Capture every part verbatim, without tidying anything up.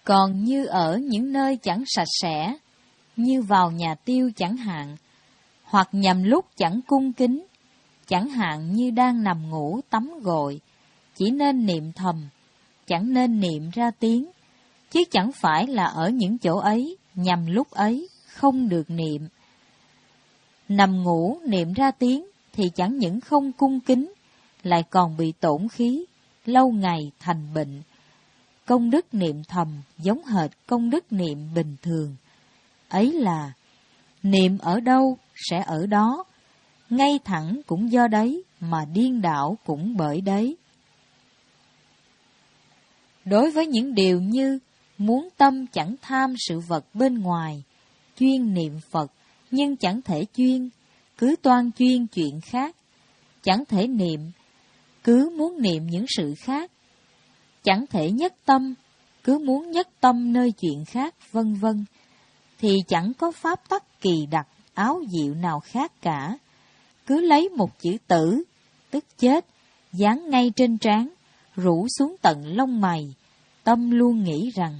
Còn như ở những nơi chẳng sạch sẽ, như vào nhà tiêu chẳng hạn, hoặc nhằm lúc chẳng cung kính, chẳng hạn như đang nằm ngủ tắm gội, chỉ nên niệm thầm, chẳng nên niệm ra tiếng, chứ chẳng phải là ở những chỗ ấy, nhằm lúc ấy, không được niệm. Nằm ngủ niệm ra tiếng thì chẳng những không cung kính, lại còn bị tổn khí, lâu ngày thành bệnh. Công đức niệm thầm giống hệt công đức niệm bình thường. Ấy là, niệm ở đâu sẽ ở đó, ngay thẳng cũng do đấy, mà điên đảo cũng bởi đấy. Đối với những điều như muốn tâm chẳng tham sự vật bên ngoài, chuyên niệm Phật nhưng chẳng thể chuyên, cứ toan chuyên chuyện khác, chẳng thể niệm, cứ muốn niệm những sự khác, chẳng thể nhất tâm, cứ muốn nhất tâm nơi chuyện khác, vân vân, thì chẳng có pháp tắc kỳ đặc, áo diệu nào khác cả. Cứ lấy một chữ tử, tức chết, dán ngay trên trán, rủ xuống tận lông mày, tâm luôn nghĩ rằng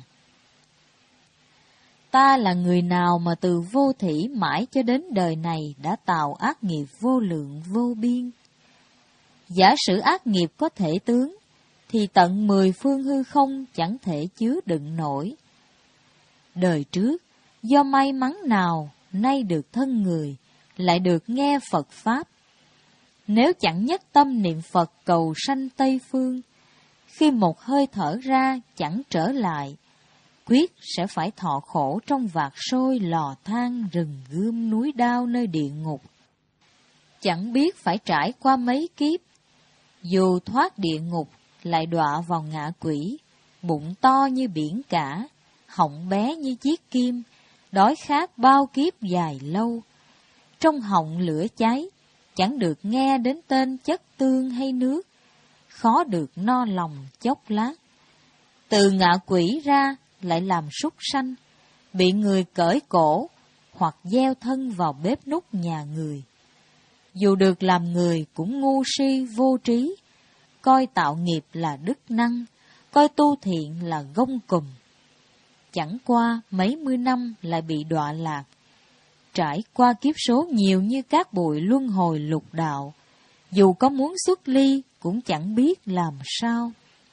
ta là người nào mà từ vô thỉ mãi cho đến đời này đã tạo ác nghiệp vô lượng vô biên. Giả sử ác nghiệp có thể tướng, thì tận mười phương hư không chẳng thể chứa đựng nổi. Đời trước, do may mắn nào nay được thân người, lại được nghe Phật Pháp. Nếu chẳng nhất tâm niệm Phật cầu sanh Tây Phương, khi một hơi thở ra chẳng trở lại, quyết sẽ phải thọ khổ trong vạc sôi lò than rừng gươm núi đao nơi địa ngục. Chẳng biết phải trải qua mấy kiếp, dù thoát địa ngục lại đọa vào ngạ quỷ, bụng to như biển cả, họng bé như chiếc kim, đói khát bao kiếp dài lâu. Trong họng lửa cháy, chẳng được nghe đến tên chất tương hay nước, khó được no lòng chốc lát. Từ ngạ quỷ ra lại làm súc sanh, bị người cởi cổ, hoặc gieo thân vào bếp núc nhà người. Dù được làm người cũng ngu si vô trí, coi tạo nghiệp là đức năng, coi tu thiện là gông cùm. Chẳng qua mấy mươi năm lại bị đọa lạc, trải qua kiếp số nhiều như cát bụi luân hồi lục đạo, dù có muốn xuất ly cũng chẳng biết làm sao.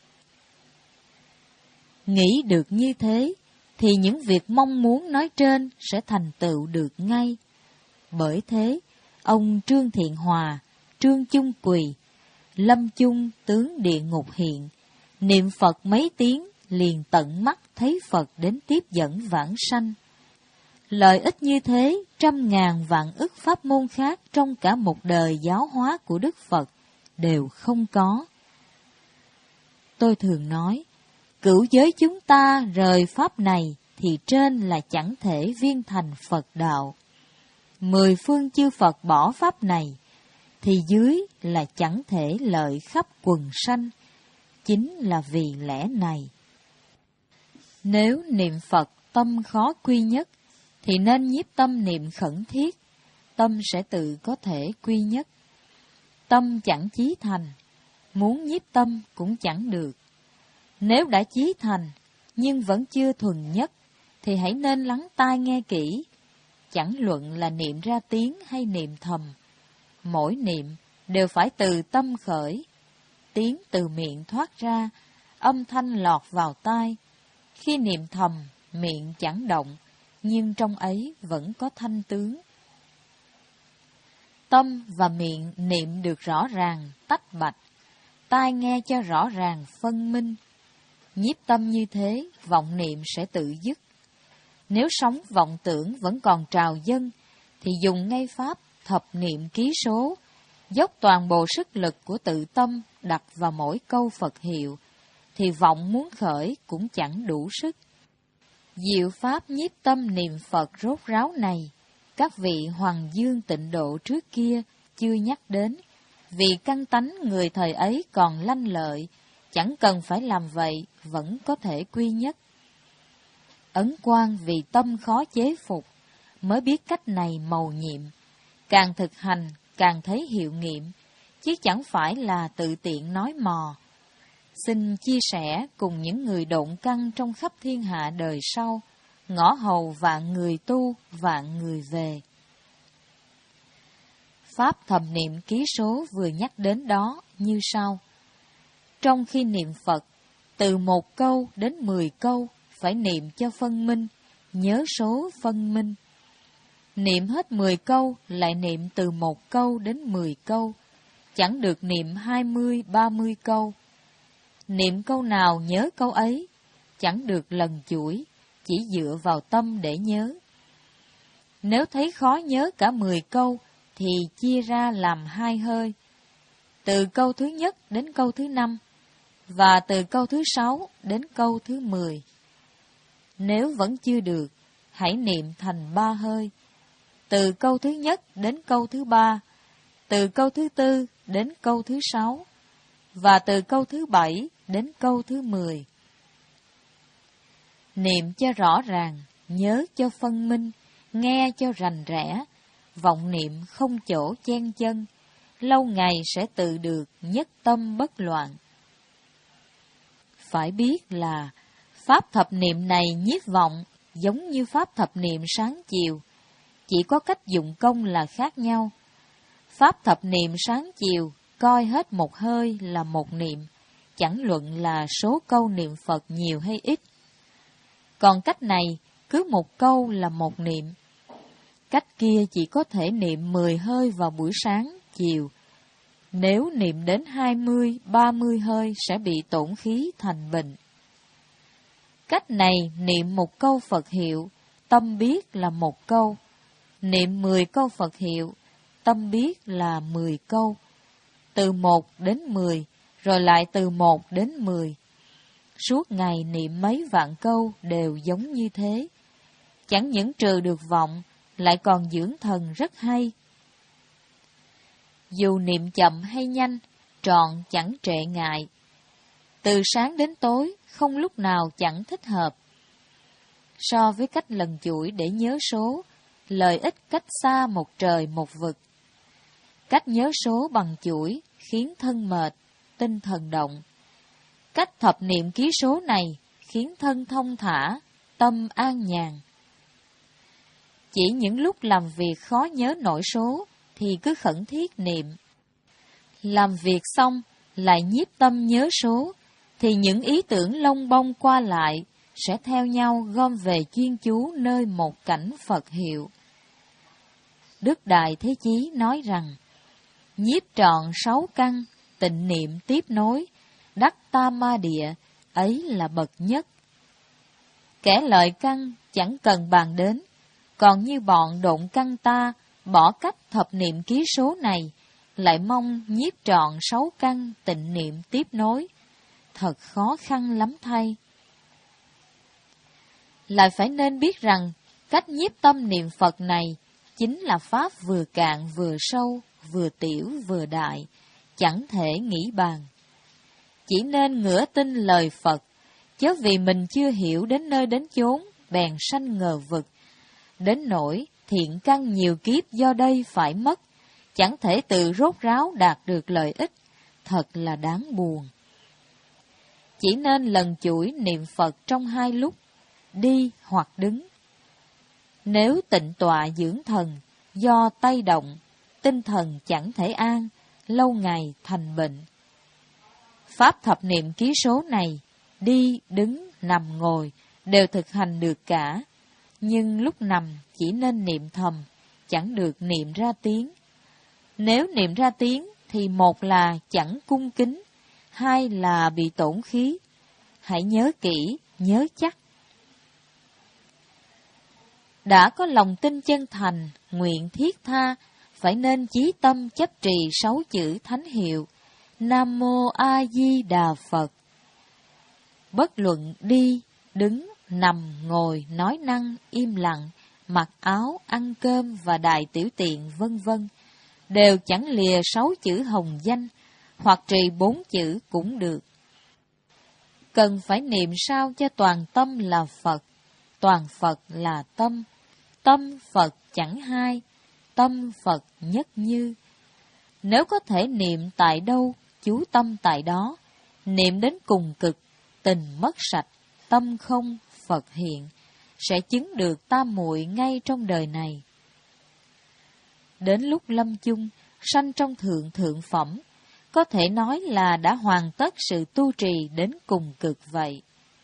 Nghĩ được như thế, thì những việc mong muốn nói trên sẽ thành tựu được ngay. Bởi thế, ông Trương Thiện Hòa, Trương Chung Quỳ, Lâm Chung tướng địa ngục hiện, niệm Phật mấy tiếng liền tận mắt thấy Phật đến tiếp dẫn vãng sanh. Lợi ích như thế, trăm ngàn vạn ức pháp môn khác trong cả một đời giáo hóa của Đức Phật đều không có. Tôi thường nói, cửu giới chúng ta rời pháp này thì trên là chẳng thể viên thành Phật đạo. Mười phương chư Phật bỏ pháp này, thì dưới là chẳng thể lợi khắp quần sanh, chính là vì lẽ này. Nếu niệm Phật tâm khó quy nhất, thì nên nhiếp tâm niệm khẩn thiết, tâm sẽ tự có thể quy nhất. Tâm chẳng chí thành, muốn nhiếp tâm cũng chẳng được. Nếu đã chí thành, nhưng vẫn chưa thuần nhất, thì hãy nên lắng tai nghe kỹ, chẳng luận là niệm ra tiếng hay niệm thầm. Mỗi niệm đều phải từ tâm khởi, tiếng từ miệng thoát ra, âm thanh lọt vào tai. Khi niệm thầm, miệng chẳng động, nhưng trong ấy vẫn có thanh tướng. Tâm và miệng niệm được rõ ràng, tách bạch, tai nghe cho rõ ràng, phân minh. Nhiếp tâm như thế, vọng niệm sẽ tự dứt. Nếu sống vọng tưởng vẫn còn trào dâng, thì dùng ngay pháp thập niệm ký số, dốc toàn bộ sức lực của tự tâm đặt vào mỗi câu Phật hiệu, thì vọng muốn khởi cũng chẳng đủ sức. Diệu pháp nhiếp tâm niệm Phật rốt ráo này, các vị Hoàng Dương Tịnh Độ trước kia chưa nhắc đến, vì căn tánh người thời ấy còn lanh lợi, chẳng cần phải làm vậy, vẫn có thể quy nhất. Ấn Quang vì tâm khó chế phục, mới biết cách này mầu nhiệm, càng thực hành càng thấy hiệu nghiệm, chứ chẳng phải là tự tiện nói mò. xin chia sẻ cùng những người độn căn trong khắp thiên hạ đời sau, ngõ hầu vạn người tu, vạn người về. Pháp thầm niệm ký số vừa nhắc đến đó như sau. Trong khi niệm Phật, từ một câu đến mười câu phải niệm cho phân minh, nhớ số phân minh. Niệm hết mười câu lại niệm từ một câu đến mười câu, chẳng được niệm hai mươi, ba mươi câu. Niệm câu nào nhớ câu ấy, chẳng được lần chuỗi, chỉ dựa vào tâm để nhớ. Nếu thấy khó nhớ cả mười câu, thì chia ra làm hai hơi, từ câu thứ nhất đến câu thứ năm, và từ câu thứ sáu đến câu thứ mười. Nếu vẫn chưa được, hãy niệm thành ba hơi, từ câu thứ nhất đến câu thứ ba, từ câu thứ tư đến câu thứ sáu, và từ câu thứ bảy đến câu thứ mười. Niệm cho rõ ràng, nhớ cho phân minh, nghe cho rành rẽ, vọng niệm không chỗ chen chân, lâu ngày sẽ tự được nhất tâm bất loạn. Phải biết là pháp thập niệm này nhiếp vọng giống như pháp thập niệm sáng chiều, chỉ có cách dụng công là khác nhau. Pháp thập niệm sáng chiều coi hết một hơi là một niệm, chẳng luận là số câu niệm Phật nhiều hay ít. Còn cách này cứ một câu là một niệm. Cách kia chỉ có thể niệm mười hơi vào buổi sáng, chiều. Nếu niệm đến hai mươi, ba mươi hơi sẽ bị tổn khí thành bệnh. Cách này niệm một câu Phật hiệu, tâm biết là một câu. Niệm mười câu Phật hiệu, tâm biết là mười câu. Từ một đến mười, rồi lại từ một đến mười. Suốt ngày niệm mấy vạn câu đều giống như thế. Chẳng những trừ được vọng, lại còn dưỡng thần rất hay. Dù niệm chậm hay nhanh, trọn chẳng trệ ngại. Từ sáng đến tối, không lúc nào chẳng thích hợp. So với cách lần chuỗi để nhớ số, lợi ích cách xa một trời một vực. Cách nhớ số bằng chuỗi khiến thân mệt, tinh thần động. Cách thập niệm ký số này khiến thân thông thả, tâm an nhàn. Chỉ những lúc làm việc khó nhớ nổi số thì cứ khẩn thiết niệm. Làm việc xong lại nhiếp tâm nhớ số thì những ý tưởng lông bông qua lại sẽ theo nhau gom về chuyên chú nơi một cảnh Phật hiệu. Đức Đại Thế Chí nói rằng, nhiếp trọn sáu căn, tịnh niệm tiếp nối, đắc tam ma địa, ấy là bậc nhất. Kẻ lợi căn chẳng cần bàn đến, còn như bọn độn căn ta bỏ cách thập niệm ký số này, lại mong nhiếp trọn sáu căn tịnh niệm tiếp nối, thật khó khăn lắm thay. Lại phải nên biết rằng, cách nhiếp tâm niệm Phật này chính là pháp vừa cạn vừa sâu, vừa tiểu vừa đại, chẳng thể nghĩ bàn. Chỉ nên ngửa tin lời Phật, chớ vì mình chưa hiểu đến nơi đến chốn, bèn sanh ngờ vực. Đến nỗi thiện căn nhiều kiếp do đây phải mất, chẳng thể tự rốt ráo đạt được lợi ích, thật là đáng buồn. Chỉ nên lần chuỗi niệm Phật trong hai lúc, đi hoặc đứng. Nếu tịnh tọa dưỡng thần, do tay động, tinh thần chẳng thể an, lâu ngày thành bệnh. Pháp thập niệm ký số này, đi, đứng, nằm, ngồi, đều thực hành được cả. Nhưng lúc nằm chỉ nên niệm thầm, chẳng được niệm ra tiếng. Nếu niệm ra tiếng thì một là chẳng cung kính, hai là bị tổn khí. Hãy nhớ kỹ, nhớ chắc. Đã có lòng tin chân thành, nguyện thiết tha, phải nên chí tâm chấp trì sáu chữ thánh hiệu, Nam Mô A Di Đà Phật. Bất luận đi, đứng, nằm, ngồi, nói năng, im lặng, mặc áo, ăn cơm và đại tiểu tiện vân vân, đều chẳng lìa sáu chữ hồng danh, hoặc trì bốn chữ cũng được. Cần phải niệm sao cho toàn tâm là Phật, toàn Phật là tâm, tâm Phật chẳng hai, tâm Phật nhất như. Nếu có thể niệm tại đâu, chú tâm tại đó, Niệm đến cùng cực, tình mất sạch, tâm không, Phật hiện, sẽ chứng được tam muội ngay trong đời này. Đến lúc lâm chung, sanh trong thượng thượng phẩm, có thể nói là đã hoàn tất sự tu trì đến cùng cực vậy.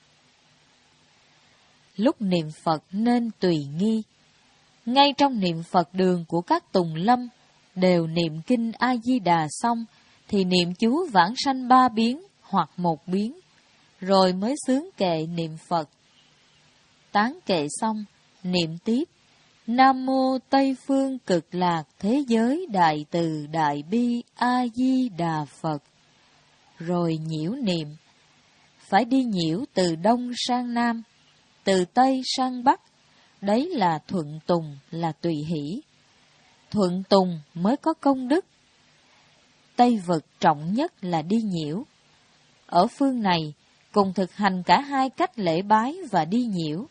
Lúc niệm Phật nên tùy nghi. Ngay trong niệm Phật đường của các tùng lâm, đều niệm kinh A-di-đà xong, thì niệm chú vãng sanh ba biến hoặc một biến, rồi mới xướng kệ niệm Phật. Tán kệ xong, niệm tiếp, Nam Mô Tây Phương Cực Lạc Thế Giới Đại Từ Đại Bi A-di-đà Phật. Rồi nhiễu niệm, phải đi nhiễu từ Đông sang Nam, từ Tây sang Bắc, đấy là thuận tùng, là tùy hỷ. Thuận tùng mới có công đức. Tây vực trọng nhất là đi nhiễu. Ở phương này, cùng thực hành cả hai cách lễ bái và đi nhiễu.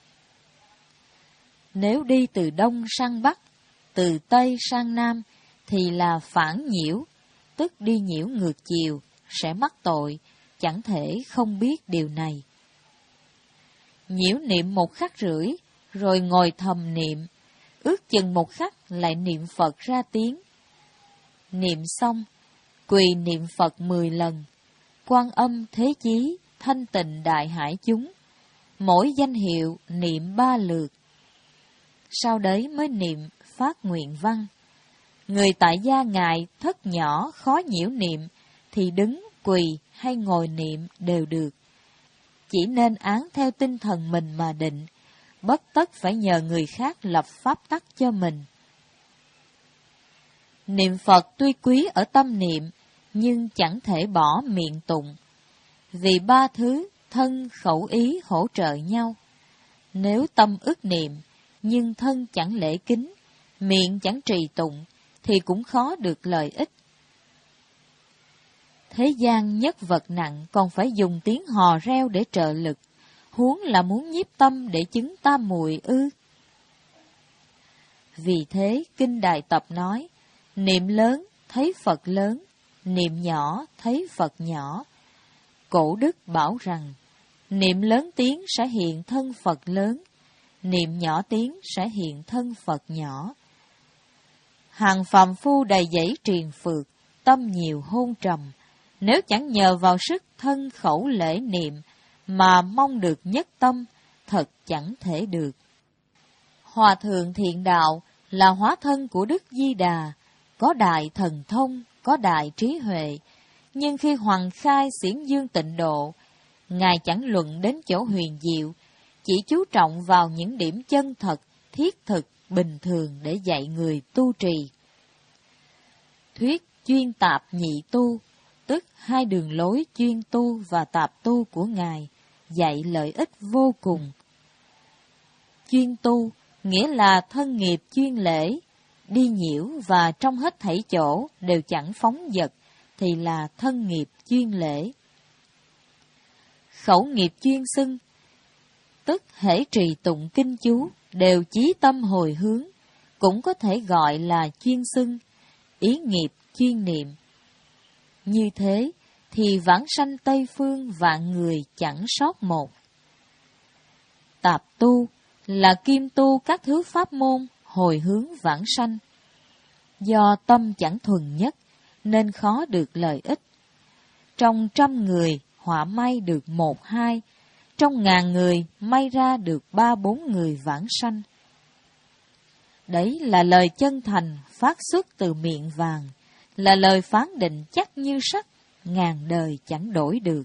Nếu đi từ Đông sang Bắc, từ Tây sang Nam, thì là phản nhiễu, tức đi nhiễu ngược chiều, sẽ mắc tội, chẳng thể không biết điều này. Nhiễu niệm một khắc rưỡi, rồi ngồi thầm niệm, ước chừng một khắc lại niệm Phật ra tiếng. Niệm xong, quỳ niệm Phật mười lần, Quan Âm Thế Chí, Thanh Tịnh Đại Hải chúng, mỗi danh hiệu niệm ba lượt. Sau đấy mới niệm phát nguyện văn. Người tại gia ngại thất nhỏ khó nhiễu niệm, thì đứng, quỳ hay ngồi niệm đều được. Chỉ nên án theo tinh thần mình mà định, bất tất phải nhờ người khác lập pháp tắc cho mình. Niệm Phật tuy quý ở tâm niệm, nhưng chẳng thể bỏ miệng tụng. Vì ba thứ thân khẩu ý hỗ trợ nhau. Nếu tâm ức niệm, nhưng thân chẳng lễ kính, miệng chẳng trì tụng, thì cũng khó được lợi ích. Thế gian nhất vật nặng còn phải dùng tiếng hò reo để trợ lực, huống là muốn nhiếp tâm để chứng tam muội ư. Vì thế, Kinh Đại Tập nói, niệm lớn thấy Phật lớn, niệm nhỏ thấy Phật nhỏ. Cổ đức bảo rằng, niệm lớn tiếng sẽ hiện thân Phật lớn, niệm nhỏ tiếng sẽ hiện thân Phật nhỏ. Hàng phàm phu đầy dẫy triền phượt, tâm nhiều hôn trầm, nếu chẳng nhờ vào sức thân khẩu lễ niệm, mà mong được nhất tâm, thật chẳng thể được. Hòa Thượng Thiện Đạo là hóa thân của Đức Di Đà, có đại thần thông, có đại trí huệ, nhưng khi hoằng khai xiển dương tịnh độ, Ngài chẳng luận đến chỗ huyền diệu, chỉ chú trọng vào những điểm chân thật, thiết thực, bình thường để dạy người tu trì. Thuyết chuyên tạp nhị tu, tức hai đường lối chuyên tu và tạp tu của Ngài, dạy lợi ích vô cùng. Chuyên tu nghĩa là thân nghiệp chuyên lễ, đi nhiễu và trong hết thảy chỗ đều chẳng phóng dật, thì là thân nghiệp chuyên lễ. Khẩu nghiệp chuyên xưng, tức hễ trì tụng kinh chú, đều chí tâm hồi hướng, cũng có thể gọi là chuyên xưng, ý nghiệp chuyên niệm. Như thế, thì vãng sanh Tây Phương vạn người chẳng sót một. Tạp tu là kim tu các thứ pháp môn hồi hướng vãng sanh. Do tâm chẳng thuần nhất, nên khó được lợi ích. Trong trăm người, họa may được một hai, trong ngàn người, may ra được ba bốn người vãng sanh. Đấy là lời chân thành phát xuất từ miệng vàng, là lời phán định chắc như sắt, ngàn đời chẳng đổi được.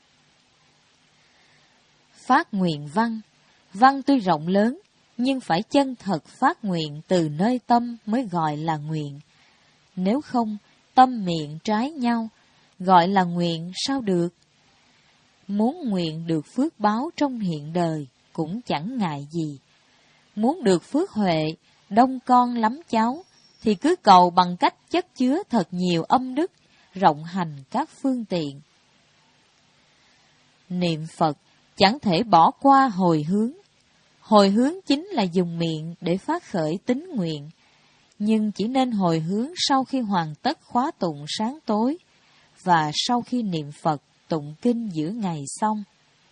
Phát nguyện văn, văn tuy rộng lớn, nhưng phải chân thật phát nguyện từ nơi tâm mới gọi là nguyện. Nếu không, tâm miệng trái nhau, gọi là nguyện sao được? Muốn nguyện được phước báo trong hiện đời, cũng chẳng ngại gì. Muốn được phước huệ, đông con lắm cháu, thì cứ cầu bằng cách chất chứa thật nhiều âm đức, rộng hành các phương tiện. Niệm Phật chẳng thể bỏ qua hồi hướng. Hồi hướng chính là dùng miệng để phát khởi tín nguyện, nhưng chỉ nên hồi hướng sau khi hoàn tất khóa tụng sáng tối, và sau khi niệm Phật tụng kinh giữa ngày xong.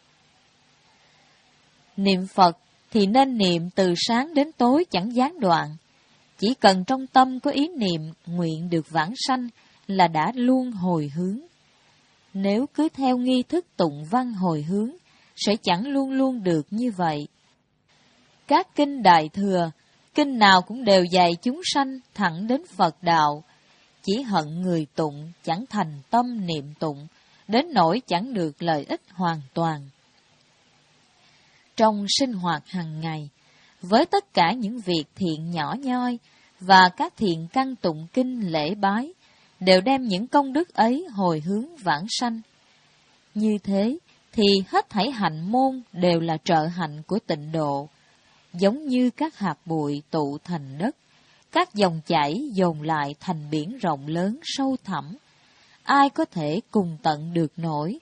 Niệm Phật thì nên niệm từ sáng đến tối chẳng gián đoạn. Chỉ cần trong tâm có ý niệm nguyện được vãng sanh là đã luôn hồi hướng. Nếu cứ theo nghi thức tụng văn hồi hướng, sẽ chẳng luôn luôn được như vậy. Các kinh Đại Thừa, kinh nào cũng đều dạy chúng sanh thẳng đến Phật đạo. Chỉ hận người tụng chẳng thành tâm niệm tụng, đến nỗi chẳng được lợi ích hoàn toàn. Trong sinh hoạt hàng ngày, với tất cả những việc thiện nhỏ nhoi và các thiện căn tụng kinh lễ bái, đều đem những công đức ấy hồi hướng vãng sanh. Như thế thì hết thảy hạnh môn đều là trợ hạnh của tịnh độ, giống như các hạt bụi tụ thành đất, các dòng chảy dồn lại thành biển rộng lớn sâu thẳm, ai có thể cùng tận được nổi.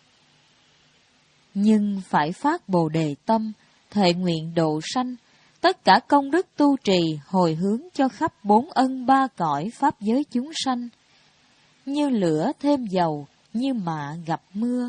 Nhưng phải phát Bồ Đề tâm, thệ nguyện độ sanh, tất cả công đức tu trì hồi hướng cho khắp bốn ân ba cõi pháp giới chúng sanh, như lửa thêm dầu, như mạ gặp mưa.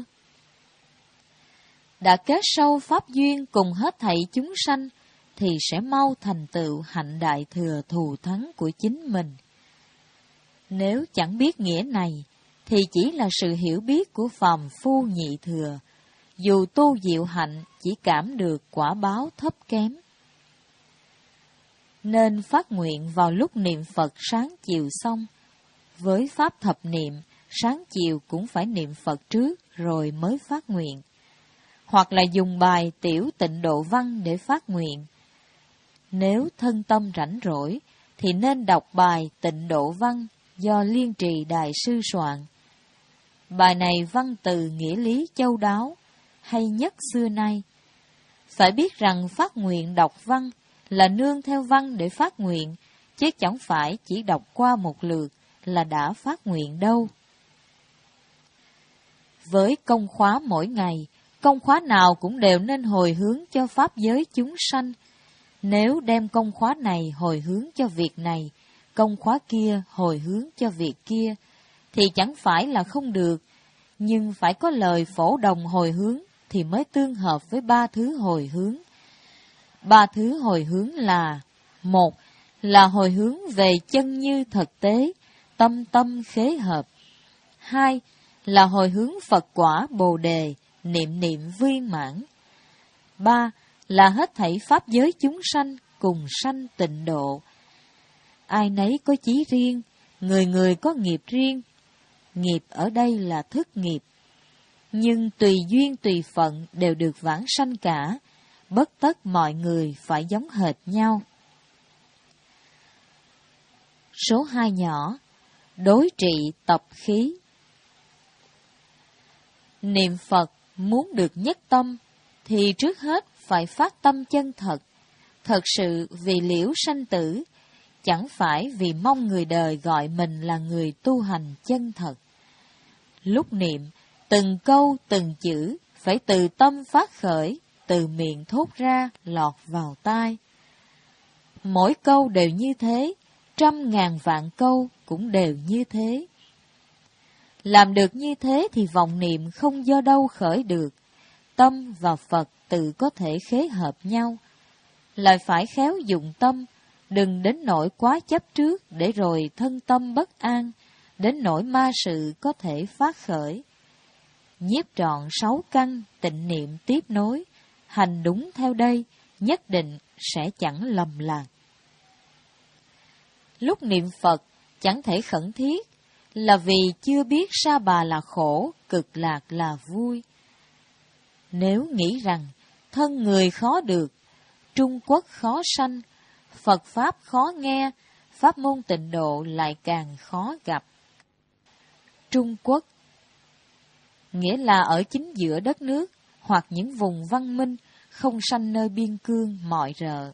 Đã kết sâu pháp duyên cùng hết thảy chúng sanh, thì sẽ mau thành tựu hạnh đại thừa thù thắng của chính mình. Nếu chẳng biết nghĩa này, thì chỉ là sự hiểu biết của phàm phu nhị thừa, dù tu diệu hạnh chỉ cảm được quả báo thấp kém. Nên phát nguyện vào lúc niệm Phật sáng chiều xong. Với pháp thập niệm, sáng chiều cũng phải niệm Phật trước rồi mới phát nguyện. Hoặc là dùng bài tiểu tịnh độ văn để phát nguyện. Nếu thân tâm rảnh rỗi, thì nên đọc bài tịnh độ văn do Liên Trì Đại Sư soạn. Bài này văn từ nghĩa lý châu đáo, hay nhất xưa nay. Phải biết rằng phát nguyện đọc văn là nương theo văn để phát nguyện, chứ chẳng phải chỉ đọc qua một lượt là đã phát nguyện đâu. Với công khóa mỗi ngày, công khóa nào cũng đều nên hồi hướng cho pháp giới chúng sanh. Nếu đem công khóa này hồi hướng cho việc này, công khóa kia hồi hướng cho việc kia, thì chẳng phải là không được, nhưng phải có lời phổ đồng hồi hướng thì mới tương hợp với ba thứ hồi hướng. Ba thứ hồi hướng là: một là hồi hướng về chân như thực tế, tâm tâm khế hợp. Hai là hồi hướng Phật quả Bồ Đề, niệm niệm viên mãn. Ba là hết thảy pháp giới chúng sanh cùng sanh tịnh độ. Ai nấy có chí riêng, người người có nghiệp riêng. Nghiệp ở đây là thức nghiệp, nhưng tùy duyên tùy phận đều được vãng sanh cả, bất tất mọi người phải giống hệt nhau. Số hai nhỏ, đối trị tập khí. Niệm Phật muốn được nhất tâm, thì trước hết phải phát tâm chân thật, thật sự vì liễu sanh tử, chẳng phải vì mong người đời gọi mình là người tu hành chân thật. Lúc niệm, từng câu từng chữ phải từ tâm phát khởi, từ miệng thốt ra lọt vào tai. Mỗi câu đều như thế, trăm ngàn vạn câu cũng đều như thế. Làm được như thế thì vọng niệm không do đâu khởi được, tâm và Phật tự có thể khế hợp nhau. Lại phải khéo dụng tâm, đừng đến nỗi quá chấp trước để rồi thân tâm bất an, đến nỗi ma sự có thể phát khởi. Nhiếp trọn sáu căn tịnh niệm tiếp nối, hành đúng theo đây, nhất định sẽ chẳng lầm lạc. Lúc niệm Phật chẳng thể khẩn thiết, là vì chưa biết sa bà là khổ, cực lạc là vui. Nếu nghĩ rằng thân người khó được, Trung Quốc khó sanh, Phật Pháp khó nghe, pháp môn tịnh độ lại càng khó gặp. Trung Quốc nghĩa là ở chính giữa đất nước, hoặc những vùng văn minh, không sanh nơi biên cương mọi rợ.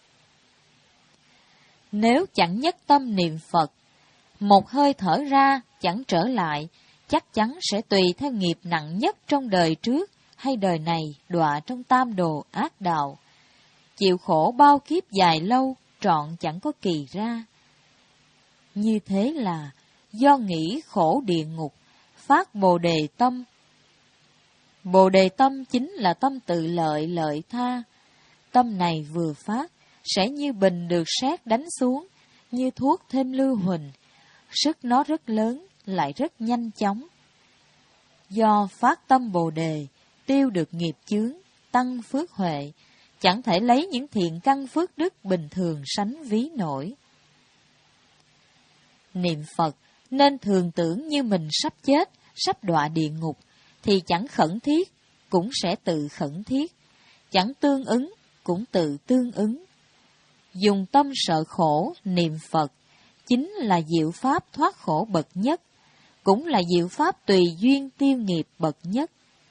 Nếu chẳng nhất tâm niệm Phật, một hơi thở ra chẳng trở lại, chắc chắn sẽ tùy theo nghiệp nặng nhất trong đời trước hay đời này đọa trong tam đồ ác đạo. Chịu khổ bao kiếp dài lâu, trọn chẳng có kỳ ra. Như thế là do nghĩ khổ địa ngục, phát Bồ Đề tâm, Bồ đề tâm chính là tâm tự lợi lợi tha. Tâm này vừa phát, sẽ như bình được sét đánh xuống, như thuốc thêm lưu huỳnh. Sức nó rất lớn, lại rất nhanh chóng. Do phát tâm bồ đề, tiêu được nghiệp chướng, tăng phước huệ, chẳng thể lấy những thiện căn phước đức bình thường sánh ví nổi. Niệm Phật nên thường tưởng như mình sắp chết, sắp đọa địa ngục, thì chẳng khẩn thiết, cũng sẽ tự khẩn thiết, chẳng tương ứng, cũng tự tương ứng. Dùng tâm sợ khổ, niệm Phật, chính là diệu pháp thoát khổ bậc nhất, cũng là diệu pháp tùy duyên tiêu nghiệp bậc nhất.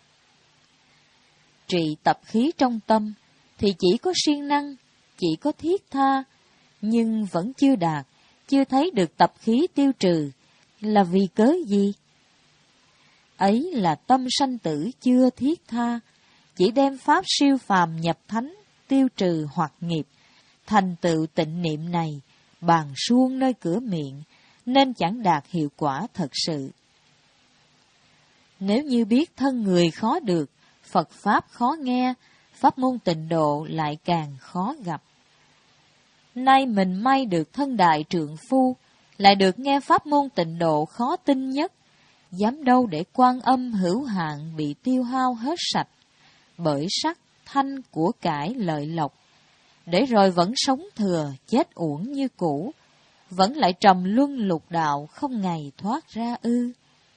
Trị tập khí trong tâm, thì chỉ có siêng năng, chỉ có thiết tha, nhưng vẫn chưa đạt, chưa thấy được tập khí tiêu trừ, là vì cớ gì? Ấy là tâm sanh tử chưa thiết tha, chỉ đem pháp siêu phàm nhập thánh, tiêu trừ hoặc nghiệp, thành tựu tịnh niệm này, bàn suông nơi cửa miệng, nên chẳng đạt hiệu quả thật sự. Nếu như biết thân người khó được, Phật Pháp khó nghe, pháp môn tịnh độ lại càng khó gặp. Nay mình may được thân đại trượng phu, lại được nghe pháp môn tịnh độ khó tin nhất, dám đâu để Quan Âm hữu hạn bị tiêu hao hết sạch, bởi sắc, thanh, của cải, lợi lộc, để rồi vẫn sống thừa, chết uổng như cũ, vẫn lại trầm luân lục đạo không ngày thoát ra ư.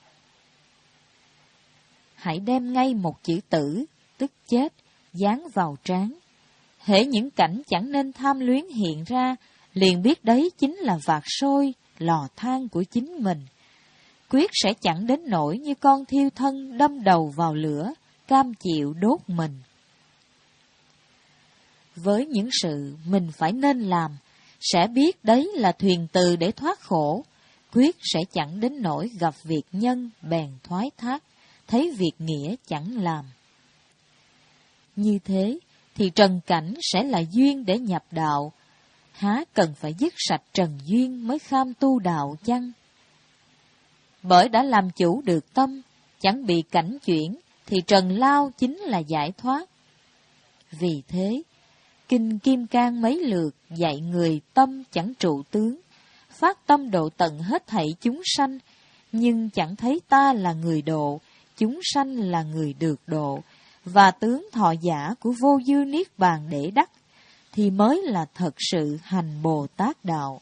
Hãy đem ngay một chữ tử, tức chết, dán vào trán. Hễ những cảnh chẳng nên tham luyến hiện ra, liền biết đấy chính là vạc sôi, lò than của chính mình. Quyết sẽ chẳng đến nỗi như con thiêu thân đâm đầu vào lửa, cam chịu đốt mình. Với những sự mình phải nên làm, sẽ biết đấy là thuyền từ để thoát khổ, quyết sẽ chẳng đến nỗi gặp việc nhân bèn thoái thác, thấy việc nghĩa chẳng làm. Như thế thì trần cảnh sẽ là duyên để nhập đạo, há cần phải dứt sạch trần duyên mới kham tu đạo chăng? Bởi đã làm chủ được tâm, chẳng bị cảnh chuyển, thì trần lao chính là giải thoát. Vì thế, Kinh Kim Cang mấy lượt dạy người tâm chẳng trụ tướng, phát tâm độ tận hết thảy chúng sanh, nhưng chẳng thấy ta là người độ, chúng sanh là người được độ, và tướng thọ giả của vô dư niết bàn để đắc, thì mới là thật sự hành Bồ Tát đạo.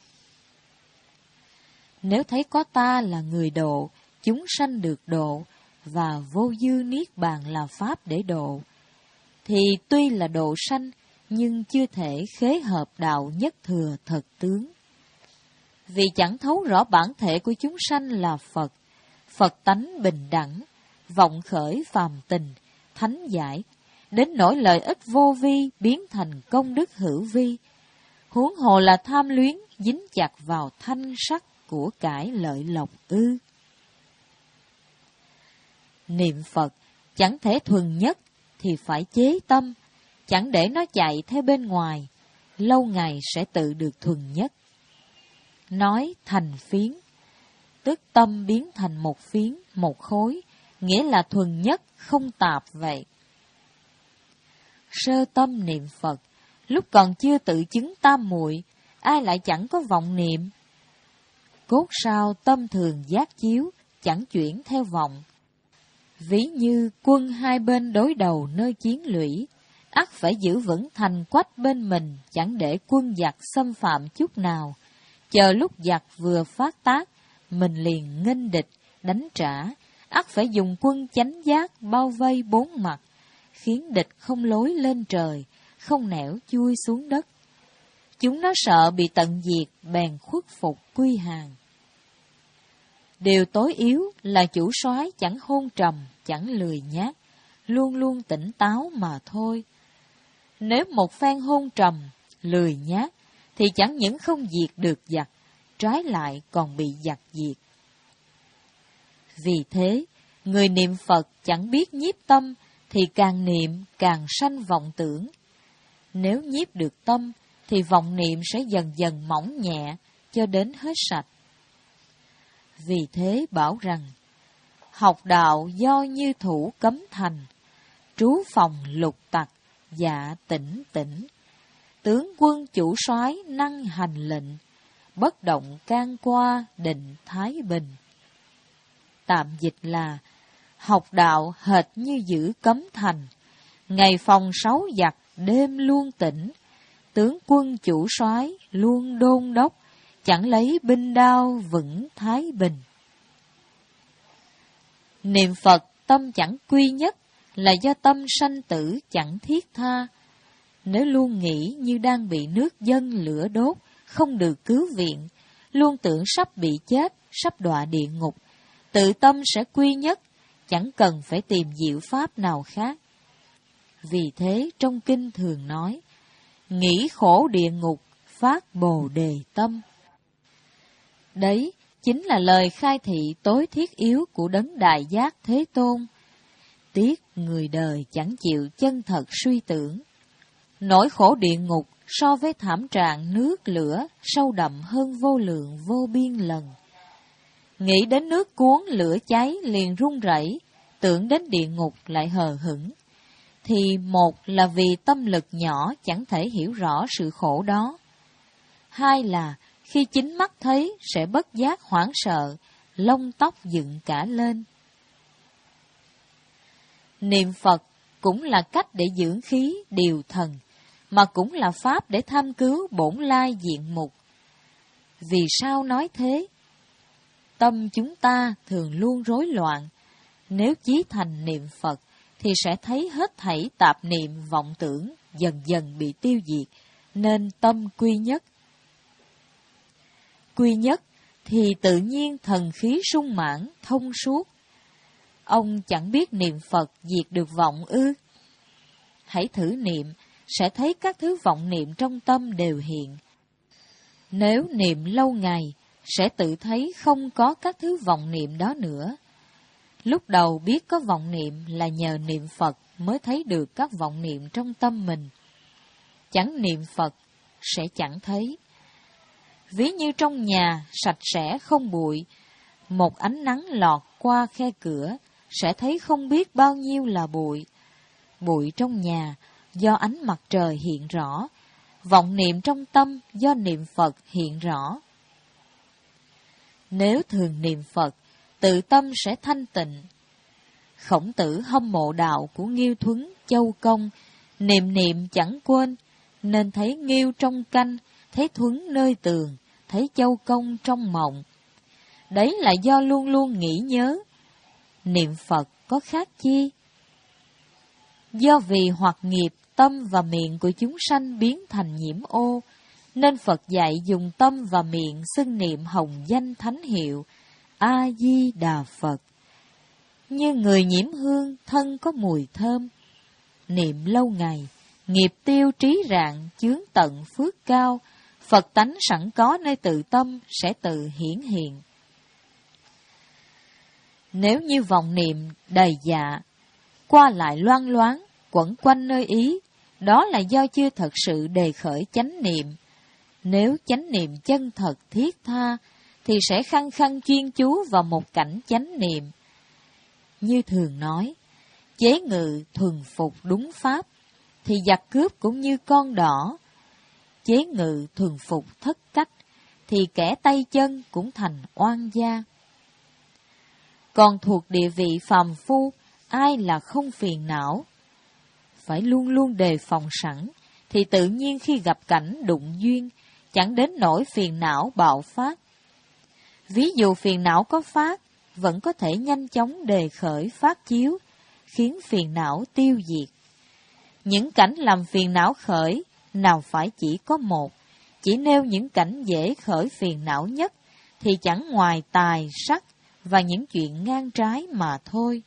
Nếu thấy có ta là người độ, chúng sanh được độ, và vô dư niết bàn là pháp để độ, thì tuy là độ sanh, nhưng chưa thể khế hợp đạo nhất thừa thật tướng. Vì chẳng thấu rõ bản thể của chúng sanh là Phật, Phật tánh bình đẳng, vọng khởi phàm tình, thánh giải, đến nỗi lợi ích vô vi biến thành công đức hữu vi, huống hồ là tham luyến dính chặt vào thanh sắc của cải lợi lộc ư. Niệm Phật chẳng thể thuần nhất thì phải chế tâm, chẳng để nó chạy theo bên ngoài, lâu ngày sẽ tự được thuần nhất. Nói thành phiến, tức tâm biến thành một phiến, một khối, nghĩa là thuần nhất, không tạp vậy. Sơ tâm niệm Phật, lúc còn chưa tự chứng tam muội, ai lại chẳng có vọng niệm. Cốt sao tâm thường giác chiếu, chẳng chuyển theo vọng. Ví như quân hai bên đối đầu nơi chiến lũy, ắt phải giữ vững thành quách bên mình, chẳng để quân giặc xâm phạm chút nào. Chờ lúc giặc vừa phát tác, mình liền nghênh địch, đánh trả, ắt phải dùng quân chánh giác bao vây bốn mặt, khiến địch không lối lên trời, không nẻo chui xuống đất. Chúng nó sợ bị tận diệt, bèn khuất phục quy hàng. Điều tối yếu là chủ soái chẳng hôn trầm, chẳng lười nhác, luôn luôn tỉnh táo mà thôi. Nếu một phen hôn trầm, lười nhác, thì chẳng những không diệt được giặc, trái lại còn bị giặc diệt. Vì thế, người niệm Phật chẳng biết nhiếp tâm, thì càng niệm càng sanh vọng tưởng. Nếu nhiếp được tâm, thì vọng niệm sẽ dần dần mỏng nhẹ, cho đến hết sạch. Vì thế bảo rằng, học đạo do như thủ cấm thành, trú phòng lục tặc, dạ tỉnh tỉnh. Tướng quân chủ soái năng hành lệnh, bất động can qua định thái bình. Tạm dịch là, học đạo hệt như giữ cấm thành, ngày phòng sáu giặc đêm luôn tỉnh. Tướng quân chủ soái luôn đôn đốc, chẳng lấy binh đao vững thái bình. Niệm Phật tâm chẳng quy nhất, là do tâm sanh tử chẳng thiết tha. Nếu luôn nghĩ như đang bị nước dân lửa đốt, không được cứu viện, luôn tưởng sắp bị chết, sắp đọa địa ngục, tự tâm sẽ quy nhất, chẳng cần phải tìm diệu pháp nào khác. Vì thế trong kinh thường nói, nghĩ khổ địa ngục, phát bồ đề tâm. Đấy chính là lời khai thị tối thiết yếu của đấng Đại Giác Thế Tôn. Tiếc người đời chẳng chịu chân thật suy tưởng. Nỗi khổ địa ngục so với thảm trạng nước lửa sâu đậm hơn vô lượng vô biên lần. Nghĩ đến nước cuốn lửa cháy liền run rẩy, tưởng đến địa ngục lại hờ hững. Thì một là vì tâm lực nhỏ chẳng thể hiểu rõ sự khổ đó. Hai là khi chính mắt thấy sẽ bất giác hoảng sợ, lông tóc dựng cả lên. Niệm Phật cũng là cách để dưỡng khí, điều thần, mà cũng là pháp để tham cứu bổn lai diện mục. Vì sao nói thế? Tâm chúng ta thường luôn rối loạn, nếu chí thành niệm Phật thì sẽ thấy hết thảy tạp niệm vọng tưởng dần dần bị tiêu diệt, nên tâm quy nhất. Quy nhất thì tự nhiên thần khí sung mãn, thông suốt. Ông chẳng biết niệm Phật diệt được vọng ư? Hãy thử niệm, sẽ thấy các thứ vọng niệm trong tâm đều hiện. Nếu niệm lâu ngày, sẽ tự thấy không có các thứ vọng niệm đó nữa. Lúc đầu biết có vọng niệm là nhờ niệm Phật mới thấy được các vọng niệm trong tâm mình. Chẳng niệm Phật, sẽ chẳng thấy. Ví như trong nhà sạch sẽ không bụi, một ánh nắng lọt qua khe cửa, sẽ thấy không biết bao nhiêu là bụi. Bụi trong nhà do ánh mặt trời hiện rõ, vọng niệm trong tâm do niệm Phật hiện rõ. Nếu thường niệm Phật, tự tâm sẽ thanh tịnh. Khổng Tử hâm mộ đạo của Nghiêu Thuấn, Châu Công, niệm niệm chẳng quên, nên thấy Nghiêu trong canh, thấy Thuấn nơi tường, thấy Châu Công trong mộng. Đấy là do luôn luôn nghĩ nhớ. Niệm Phật có khác chi? Do vì hoặc nghiệp, tâm và miệng của chúng sanh biến thành nhiễm ô, nên Phật dạy dùng tâm và miệng xưng niệm hồng danh thánh hiệu A-di-đà Phật. Như người nhiễm hương, thân có mùi thơm. Niệm lâu ngày, nghiệp tiêu trí rạng, chướng tận phước cao, Phật tánh sẵn có nơi tự tâm sẽ tự hiển hiện. Nếu như vọng niệm đầy dạ, qua lại loan loáng, quẩn quanh nơi ý, đó là do chưa thật sự đề khởi chánh niệm. Nếu chánh niệm chân thật thiết tha, thì sẽ khăng khăng chuyên chú vào một cảnh chánh niệm. Như thường nói, chế ngự thuần phục đúng pháp, thì giặc cướp cũng như con đỏ. Chế ngự thuần phục thất cách, thì kẻ tay chân cũng thành oan gia. Còn thuộc địa vị phàm phu, ai là không phiền não? Phải luôn luôn đề phòng sẵn, thì tự nhiên khi gặp cảnh đụng duyên, chẳng đến nỗi phiền não bạo phát. Ví dụ phiền não có phát, vẫn có thể nhanh chóng đề khởi phát chiếu, khiến phiền não tiêu diệt. Những cảnh làm phiền não khởi, nào phải chỉ có một, chỉ nêu những cảnh dễ khởi phiền não nhất, thì chẳng ngoài tài, sắc và những chuyện ngang trái mà thôi.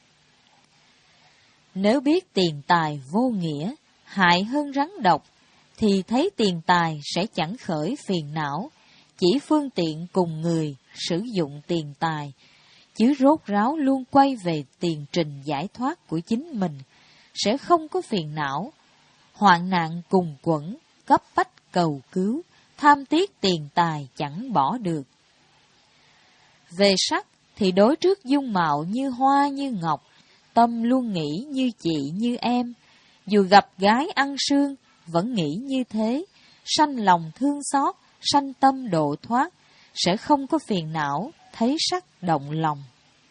Nếu biết tiền tài vô nghĩa, hại hơn rắn độc, thì thấy tiền tài sẽ chẳng khởi phiền não, chỉ phương tiện cùng người sử dụng tiền tài, chứ rốt ráo luôn quay về tiền trình giải thoát của chính mình, sẽ không có phiền não. Hoạn nạn cùng quẩn, cấp bách cầu cứu, tham tiếc tiền tài chẳng bỏ được. Về sắc thì đối trước dung mạo như hoa như ngọc, tâm luôn nghĩ như chị như em, dù gặp gái ăn sương, vẫn nghĩ như thế, sanh lòng thương xót, sanh tâm độ thoát, sẽ không có phiền não, thấy sắc động lòng.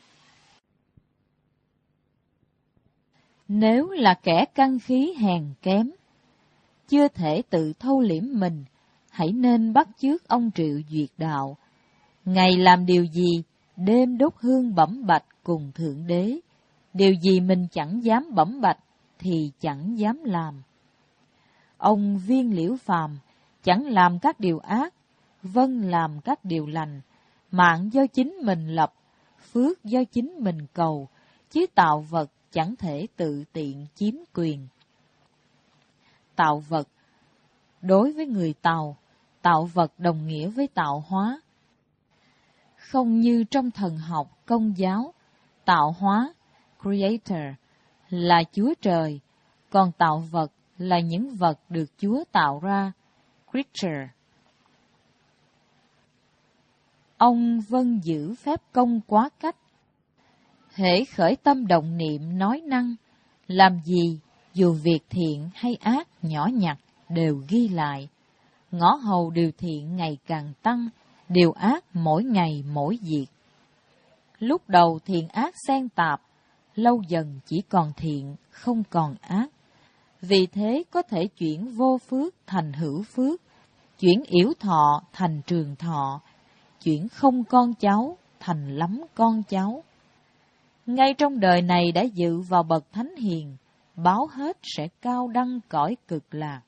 Nếu là kẻ căn khí hèn kém, chưa thể tự thâu liễm mình, hãy nên bắt chước ông Triệu Duyệt Đạo. Ngày làm điều gì, đêm đốt hương bẩm bạch cùng Thượng Đế. Điều gì mình chẳng dám bẩm bạch, thì chẳng dám làm. Ông Viên Liễu Phàm chẳng làm các điều ác, vâng làm các điều lành. Mạng do chính mình lập, phước do chính mình cầu, chứ tạo vật chẳng thể tự tiện chiếm quyền. Tạo vật đối với người Tàu, tạo vật đồng nghĩa với tạo hóa. Không như trong thần học Công giáo, tạo hóa, creator, là Chúa Trời, còn tạo vật là những vật được Chúa tạo ra, creature. Ông vâng giữ phép công quá cách. Hễ khởi tâm động niệm nói năng, làm gì, dù việc thiện hay ác nhỏ nhặt, đều ghi lại. Ngõ hầu điều thiện ngày càng tăng, điều ác mỗi ngày mỗi diệt. Lúc đầu thiện ác xen tạp, lâu dần chỉ còn thiện, không còn ác. Vì thế có thể chuyển vô phước thành hữu phước, chuyển yểu thọ thành trường thọ, chuyển không con cháu thành lắm con cháu. Ngay trong đời này đã dự vào bậc thánh hiền, báo hết sẽ cao đăng cõi cực lạc.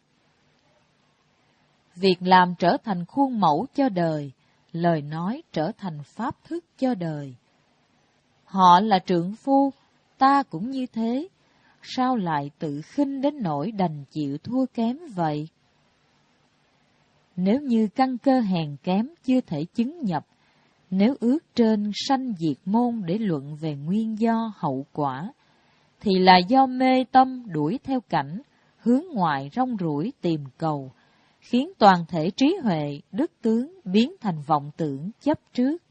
Việc làm trở thành khuôn mẫu cho đời, lời nói trở thành pháp thức cho đời. Họ là trượng phu, ta cũng như thế, sao lại tự khinh đến nỗi đành chịu thua kém vậy? Nếu như căn cơ hèn kém chưa thể chứng nhập, nếu ước trên sanh diệt môn để luận về nguyên do hậu quả, thì là do mê tâm đuổi theo cảnh, hướng ngoại rong ruổi tìm cầu, khiến toàn thể trí huệ, đức tướng biến thành vọng tưởng chấp trước.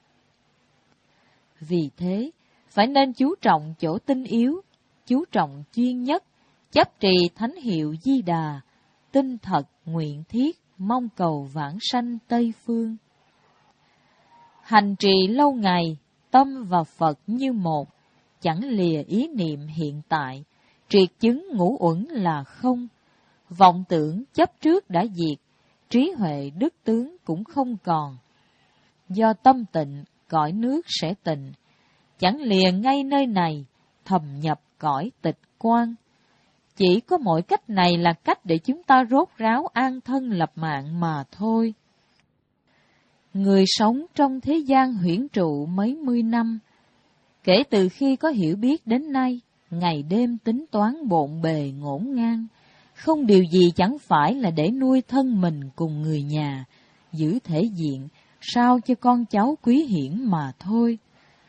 Vì thế, phải nên chú trọng chỗ tinh yếu, chú trọng chuyên nhất, chấp trì thánh hiệu Di Đà, tinh thật, nguyện thiết, mong cầu vãng sanh Tây Phương. Hành trì lâu ngày, tâm và Phật như một, chẳng lìa ý niệm hiện tại, triệt chứng ngũ uẩn là không. Vọng tưởng chấp trước đã diệt, trí huệ đức tướng cũng không còn. Do tâm tịnh, cõi nước sẽ tịnh, chẳng lìa ngay nơi này, thầm nhập cõi tịch quan. Chỉ có mỗi cách này là cách để chúng ta rốt ráo an thân lập mạng mà thôi. Người sống trong thế gian huyễn trụ mấy mươi năm, kể từ khi có hiểu biết đến nay, ngày đêm tính toán bộn bề ngổn ngang, không điều gì chẳng phải là để nuôi thân mình cùng người nhà, giữ thể diện, sao cho con cháu quý hiển mà thôi.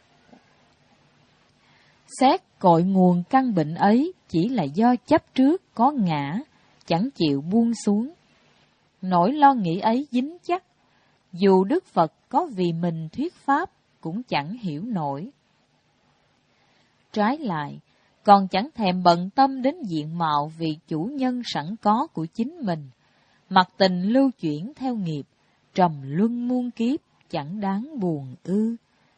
Xét cội nguồn căn bệnh ấy chỉ là do chấp trước có ngã, chẳng chịu buông xuống. Nỗi lo nghĩ ấy dính chắc, dù Đức Phật có vì mình thuyết pháp cũng chẳng hiểu nổi. Trái lại, còn chẳng thèm bận tâm đến diện mạo vị chủ nhân sẵn có của chính mình, mặc tình lưu chuyển theo nghiệp, trầm luân muôn kiếp, chẳng đáng buồn ư.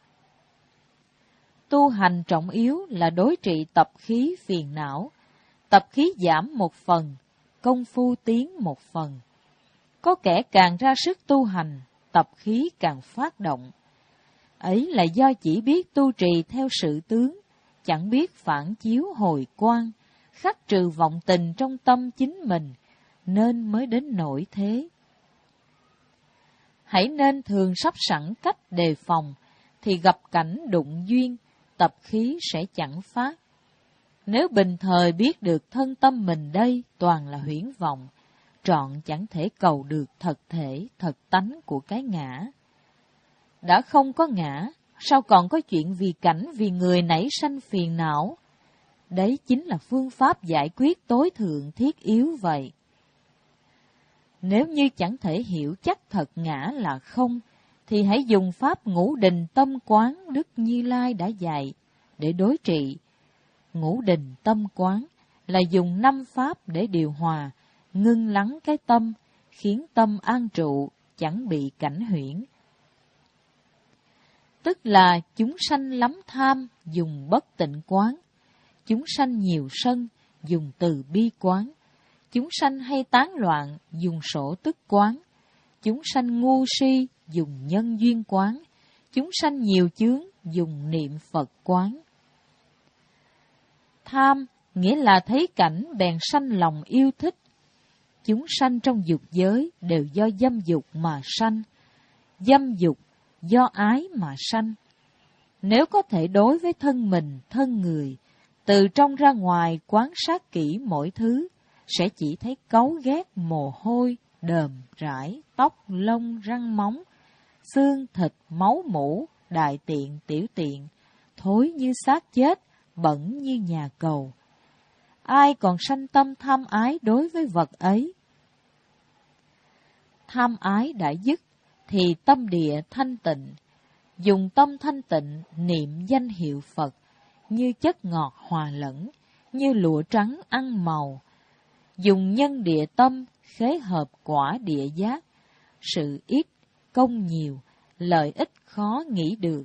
Tu hành trọng yếu là đối trị tập khí phiền não, tập khí giảm một phần, công phu tiến một phần. Có kẻ càng ra sức tu hành, tập khí càng phát động. Ấy là do chỉ biết tu trì theo sự tướng, chẳng biết phản chiếu hồi quang, khắc trừ vọng tình trong tâm chính mình, nên mới đến nỗi thế. Hãy nên thường sắp sẵn cách đề phòng, thì gặp cảnh đụng duyên, tập khí sẽ chẳng phát. Nếu bình thời biết được thân tâm mình đây toàn là huyễn vọng, trọn chẳng thể cầu được thật thể, thật tánh của cái ngã. Đã không có ngã, sao còn có chuyện vì cảnh vì người nảy sanh phiền não? Đấy chính là phương pháp giải quyết tối thượng thiết yếu vậy. Nếu như chẳng thể hiểu chắc thật ngã là không, thì hãy dùng pháp ngũ đình tâm quán Đức Như Lai đã dạy để đối trị. Ngũ đình tâm quán là dùng năm pháp để điều hòa, ngưng lắng cái tâm, khiến tâm an trụ, chẳng bị cảnh huyễn. Tức là chúng sanh lắm tham, dùng bất tịnh quán. Chúng sanh nhiều sân, dùng từ bi quán. Chúng sanh hay tán loạn, dùng sổ tức quán. Chúng sanh ngu si, dùng nhân duyên quán. Chúng sanh nhiều chướng, dùng niệm Phật quán. Tham nghĩa là thấy cảnh bèn sanh lòng yêu thích. Chúng sanh trong dục giới đều do dâm dục mà sanh. Dâm dục do ái mà sanh. Nếu có thể đối với thân mình, thân người, từ trong ra ngoài quan sát kỹ mỗi thứ, sẽ chỉ thấy cáu ghét, mồ hôi, đờm, rải, tóc, lông, răng móng, xương, thịt, máu mủ, đại tiện, tiểu tiện, thối như xác chết, bẩn như nhà cầu. Ai còn sanh tâm tham ái đối với vật ấy? Tham ái đã dứt, thì tâm địa thanh tịnh, dùng tâm thanh tịnh niệm danh hiệu Phật, như chất ngọt hòa lẫn, như lụa trắng ăn màu. Dùng nhân địa tâm khế hợp quả địa giác, sự ít, công nhiều, lợi ích khó nghĩ được.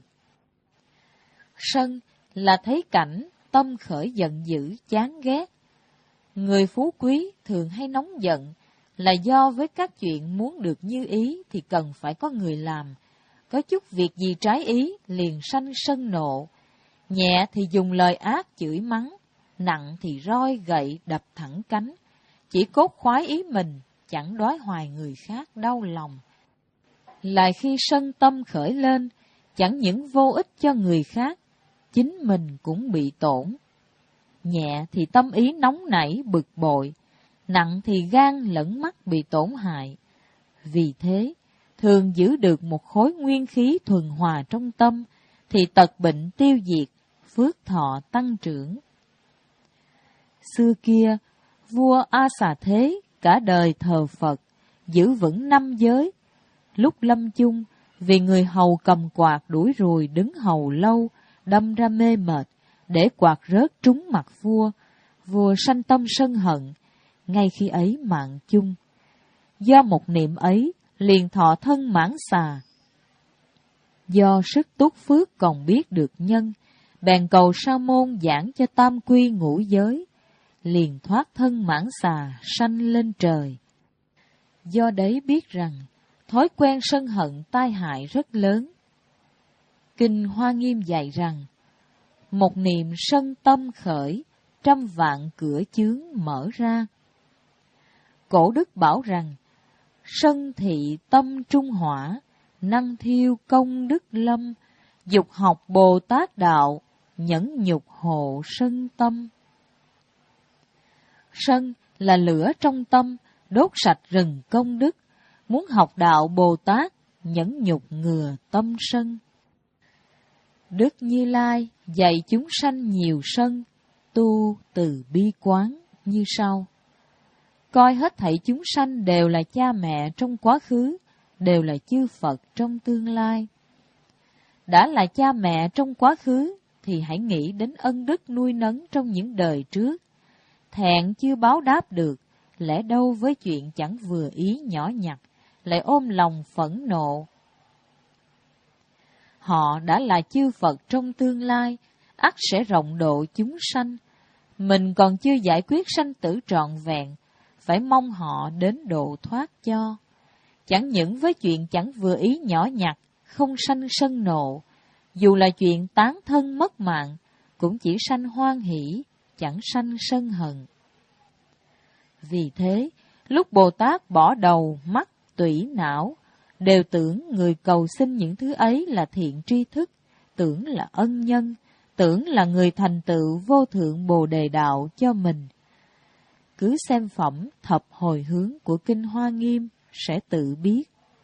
Sân là thấy cảnh, tâm khởi giận dữ, chán ghét. Người phú quý thường hay nóng giận, là do với các chuyện muốn được như ý thì cần phải có người làm. Có chút việc gì trái ý, liền sanh sân nộ. Nhẹ thì dùng lời ác chửi mắng, nặng thì roi gậy đập thẳng cánh. Chỉ cốt khoái ý mình, chẳng đói hoài người khác đau lòng. Lại khi sân tâm khởi lên, chẳng những vô ích cho người khác, chính mình cũng bị tổn. Nhẹ thì tâm ý nóng nảy bực bội, nặng thì gan lẫn mắt bị tổn hại. Vì thế, thường giữ được một khối nguyên khí thuần hòa trong tâm, thì tật bệnh tiêu diệt, phước thọ tăng trưởng. Xưa kia, vua A Xà Thế cả đời thờ Phật, giữ vững năm giới. Lúc lâm chung, vì người hầu cầm quạt đuổi ruồi đứng hầu lâu, đâm ra mê mệt, để quạt rớt trúng mặt vua, vua sanh tâm sân hận, ngay khi ấy mạng chung. Do một niệm ấy, liền thọ thân mãn xà. Do sức túc phước còn biết được nhân, bèn cầu sa môn giảng cho tam quy ngũ giới, liền thoát thân mãn xà sanh lên trời. Do đấy biết rằng, thói quen sân hận tai hại rất lớn. Kinh Hoa Nghiêm dạy rằng, một niệm sân tâm khởi, trăm vạn cửa chướng mở ra. Cổ đức bảo rằng, sân thị tâm trung hỏa, năng thiêu công đức lâm, dục học Bồ Tát đạo, nhẫn nhục hộ sân tâm. Sân là lửa trong tâm, đốt sạch rừng công đức, muốn học đạo Bồ Tát, nhẫn nhục ngừa tâm sân. Đức Như Lai dạy chúng sanh nhiều sân, tu từ bi quán như sau. Coi hết thảy chúng sanh đều là cha mẹ trong quá khứ, đều là chư Phật trong tương lai. Đã là cha mẹ trong quá khứ, thì hãy nghĩ đến ân đức nuôi nấng trong những đời trước. Thẹn chưa báo đáp được, lẽ đâu với chuyện chẳng vừa ý nhỏ nhặt, lại ôm lòng phẫn nộ. Họ đã là chư Phật trong tương lai, ắt sẽ rộng độ chúng sanh. Mình còn chưa giải quyết sanh tử trọn vẹn, phải mong họ đến độ thoát cho. Chẳng những với chuyện chẳng vừa ý nhỏ nhặt, không sanh sân nộ, dù là chuyện tán thân mất mạng, cũng chỉ sanh hoan hỷ, chẳng sanh sân hận. Vì thế, lúc Bồ Tát bỏ đầu, mắt, tủy, não, đều tưởng người cầu xin những thứ ấy là thiện tri thức, tưởng là ân nhân, tưởng là người thành tựu vô thượng Bồ Đề đạo cho mình. Cứ xem phẩm thập hồi hướng của Kinh Hoa Nghiêm sẽ tự biết.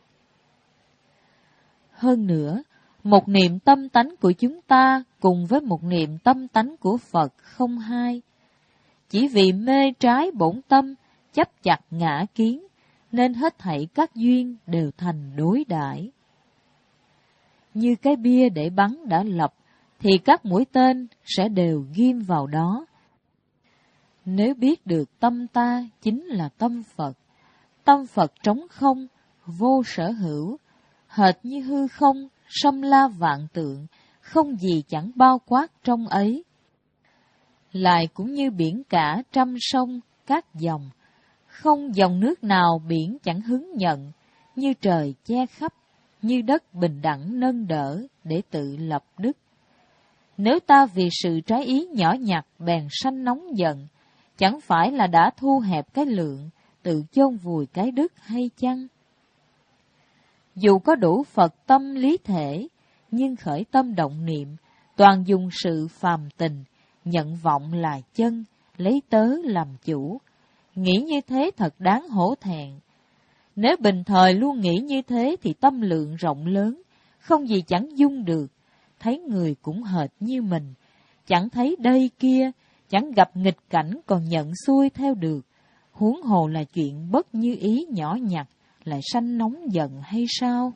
Hơn nữa, một niệm tâm tánh của chúng ta cùng với một niệm tâm tánh của Phật không hai. Chỉ vì mê trái bổn tâm, chấp chặt ngã kiến, nên hết thảy các duyên đều thành đối đãi. Như cái bia để bắn đã lập, thì các mũi tên sẽ đều ghim vào đó. Nếu biết được tâm ta chính là tâm Phật, tâm Phật trống không, vô sở hữu, hệt như hư không, sâm la vạn tượng, không gì chẳng bao quát trong ấy. Lại cũng như biển cả trăm sông, các dòng, không dòng nước nào biển chẳng hứng nhận, như trời che khắp, như đất bình đẳng nâng đỡ để tự lập đức. Nếu ta vì sự trái ý nhỏ nhặt bèn sanh nóng giận, chẳng phải là đã thu hẹp cái lượng, tự chôn vùi cái đức hay chăng? Dù có đủ Phật tâm lý thể, nhưng khởi tâm động niệm, toàn dùng sự phàm tình, nhận vọng là chân, lấy tớ làm chủ. Nghĩ như thế thật đáng hổ thẹn. Nếu bình thời luôn nghĩ như thế thì tâm lượng rộng lớn, không gì chẳng dung được, thấy người cũng hệt như mình, chẳng thấy đây kia, chẳng gặp nghịch cảnh còn nhận xuôi theo được, huống hồ là chuyện bất như ý nhỏ nhặt, lại sanh nóng giận hay sao?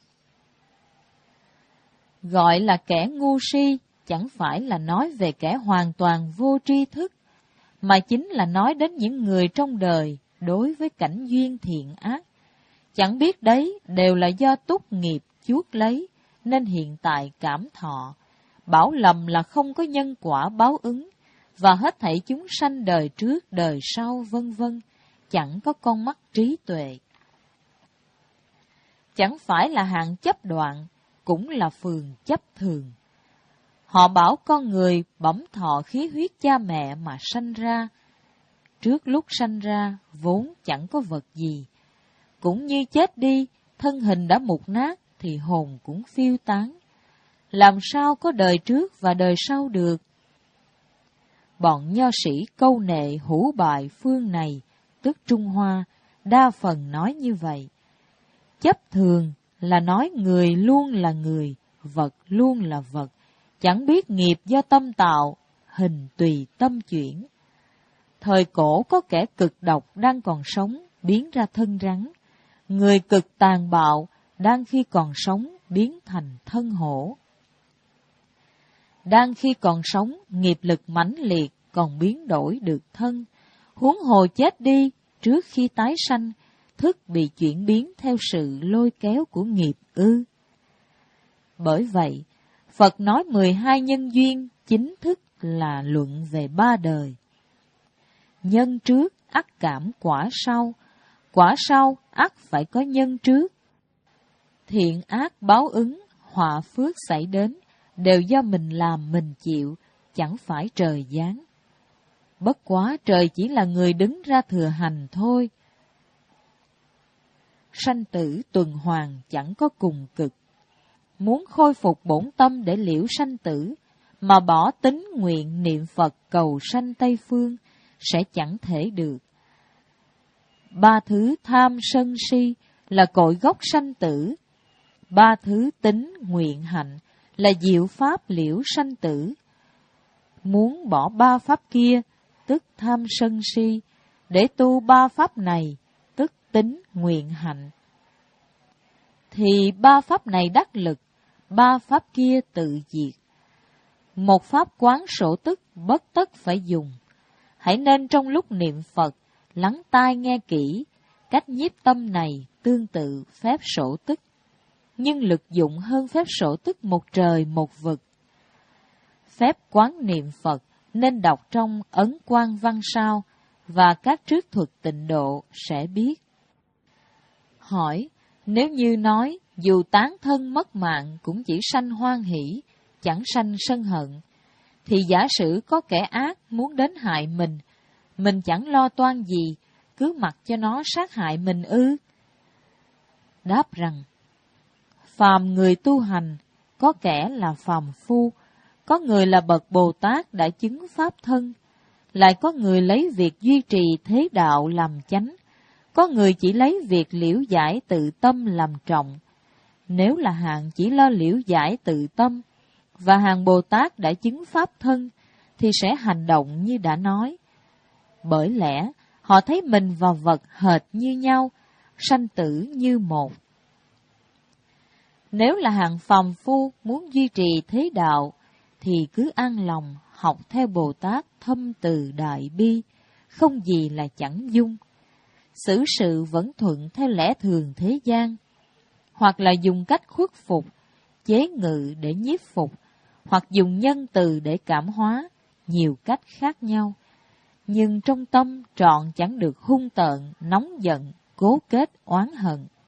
Gọi là kẻ ngu si, chẳng phải là nói về kẻ hoàn toàn vô tri thức, mà chính là nói đến những người trong đời đối với cảnh duyên thiện ác. Chẳng biết đấy đều là do túc nghiệp chuốc lấy, nên hiện tại cảm thọ, bảo lầm là không có nhân quả báo ứng, và hết thảy chúng sanh đời trước đời sau vân vân, chẳng có con mắt trí tuệ. Chẳng phải là hạng chấp đoạn, cũng là phường chấp thường. Họ bảo con người bẩm thọ khí huyết cha mẹ mà sanh ra. Trước lúc sanh ra, vốn chẳng có vật gì. Cũng như chết đi, thân hình đã mục nát, thì hồn cũng phiêu tán. Làm sao có đời trước và đời sau được? Bọn nho sĩ câu nệ hữu bại phương này, tức Trung Hoa, đa phần nói như vậy. Chấp thường là nói người luôn là người, vật luôn là vật, chẳng biết nghiệp do tâm tạo, hình tùy tâm chuyển. Thời cổ có kẻ cực độc đang còn sống, biến ra thân rắn. Người cực tàn bạo, đang khi còn sống, biến thành thân hổ. Đang khi còn sống, nghiệp lực mãnh liệt, còn biến đổi được thân. Huống hồ chết đi, trước khi tái sanh, thức bị chuyển biến theo sự lôi kéo của nghiệp ư. Bởi vậy, Phật nói mười hai nhân duyên, chính thức là luận về ba đời. Nhân trước, ắt cảm quả sau, quả sau, ắt phải có nhân trước. Thiện ác báo ứng, họa phước xảy đến, đều do mình làm mình chịu, chẳng phải trời giáng. Bất quá trời chỉ là người đứng ra thừa hành thôi. Sanh tử tuần hoàn chẳng có cùng cực. Muốn khôi phục bổn tâm để liễu sanh tử, mà bỏ tính nguyện niệm Phật cầu sanh Tây Phương, sẽ chẳng thể được. Ba thứ tham sân si là cội gốc sanh tử. Ba thứ tính nguyện hạnh là diệu pháp liễu sanh tử. Muốn bỏ ba pháp kia, tức tham sân si, để tu ba pháp này, tức tính nguyện hạnh, thì ba pháp này đắc lực, ba pháp kia tự diệt. Một pháp quán sổ tức bất tất phải dùng. Hãy nên trong lúc niệm Phật, lắng tai nghe kỹ, cách nhiếp tâm này tương tự phép sổ tức, nhưng lực dụng hơn phép sổ tức một trời một vực. Phép quán niệm Phật nên đọc trong Ấn Quang Văn Sao và các trước thuật tịnh độ sẽ biết. Hỏi, nếu như nói dù tán thân mất mạng cũng chỉ sanh hoan hỷ, chẳng sanh sân hận, thì giả sử có kẻ ác muốn đến hại mình, mình chẳng lo toan gì, cứ mặc cho nó sát hại mình ư? Đáp rằng, phàm người tu hành, có kẻ là phàm phu, có người là bậc Bồ Tát đã chứng pháp thân, lại có người lấy việc duy trì thế đạo làm chánh, có người chỉ lấy việc liễu giải tự tâm làm trọng. Nếu là hạng chỉ lo liễu giải tự tâm, và hàng Bồ Tát đã chứng pháp thân, thì sẽ hành động như đã nói. Bởi lẽ, họ thấy mình và vật hệt như nhau, sanh tử như một. Nếu là hạng phàm phu muốn duy trì thế đạo, thì cứ an lòng học theo Bồ Tát thâm từ đại bi, không gì là chẳng dung. Xử sự vẫn thuận theo lẽ thường thế gian, hoặc là dùng cách khuất phục, chế ngự để nhiếp phục, hoặc dùng nhân từ để cảm hóa, nhiều cách khác nhau. Nhưng trong tâm trọn chẳng được hung tợn, nóng giận, cố kết oán hận.